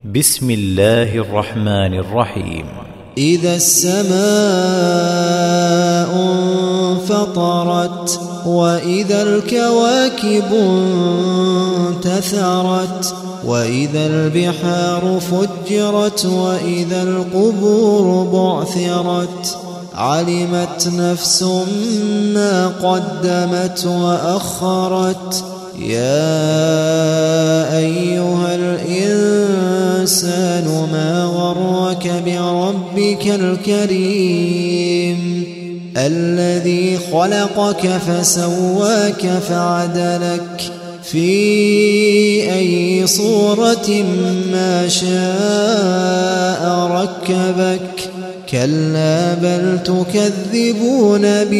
بسم الله الرحمن الرحيم. إذا السماء انفطرت وإذا الكواكب انتثرت وإذا البحار فجرت وإذا القبور بعثرت علمت نفس ما قدمت وأخرت يا أيها الإنسان ما غرك بربك الكريم الذي خلقك فسواك فعدلك في أي صورة ما شاء ركبك كلا بل تكذبون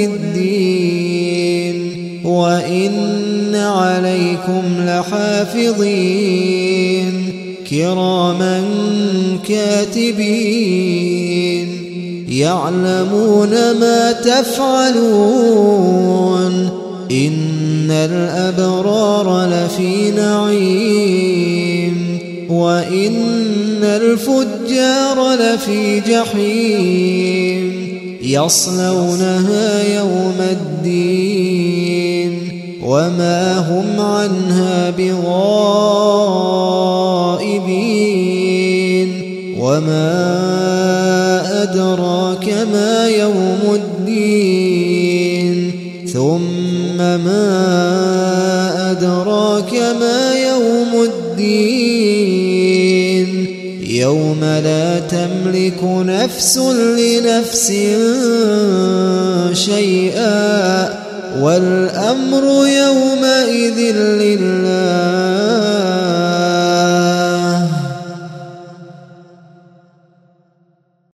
بالدين وإن عليكم لحافظين كراما كاتبين يعلمون ما تفعلون إن الأبرار لفي نعيم وإن الفجار لفي جحيم يصلونها يوم الدين وما هم عنها بغائبين وما أدراك ما يوم الدين ثم ما أدراك ما يوم الدين يوم لا تملك نفس لنفس شيئا والأمر يومئذ لله